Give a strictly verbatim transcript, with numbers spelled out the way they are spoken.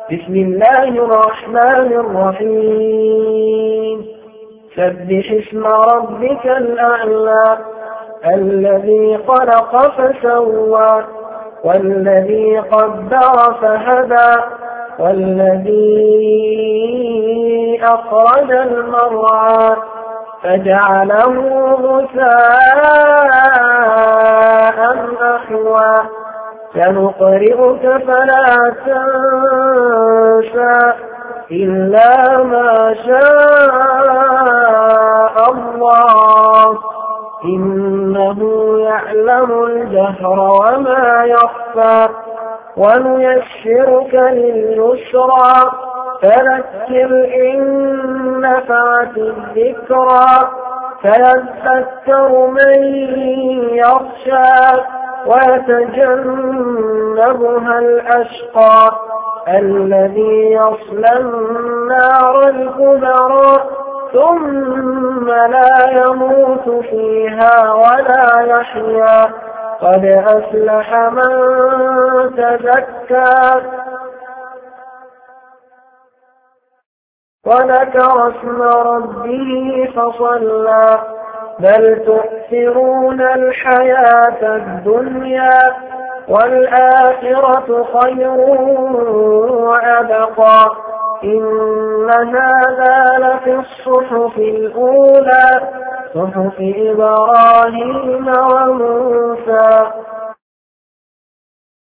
بسم الله الرحمن الرحيم سبح اسم ربك الأعلى الذي خلق فسوى والذي قدر فهدى والذي أخرج المرعى فجعله غثاء أحوى سنقرئك فلا تنسى إلا ما شاء الله إنه يعلم الجهر وما يخفى ونيسرك لليسرى فذكر إن نفعت الذكرى فيذكر من يخشى ويتجنبها الأشقى الذي يصلى النار الكبرى ثم لا يموت فيها ولا يحيا قد أفلح من تزكى وذكر اسم ربه فصلى بل تؤثرون الحياة الدنيا والآخرة خير وأبقى إن هذا لفي الصحف الأولى صحف إبراهيم وموسى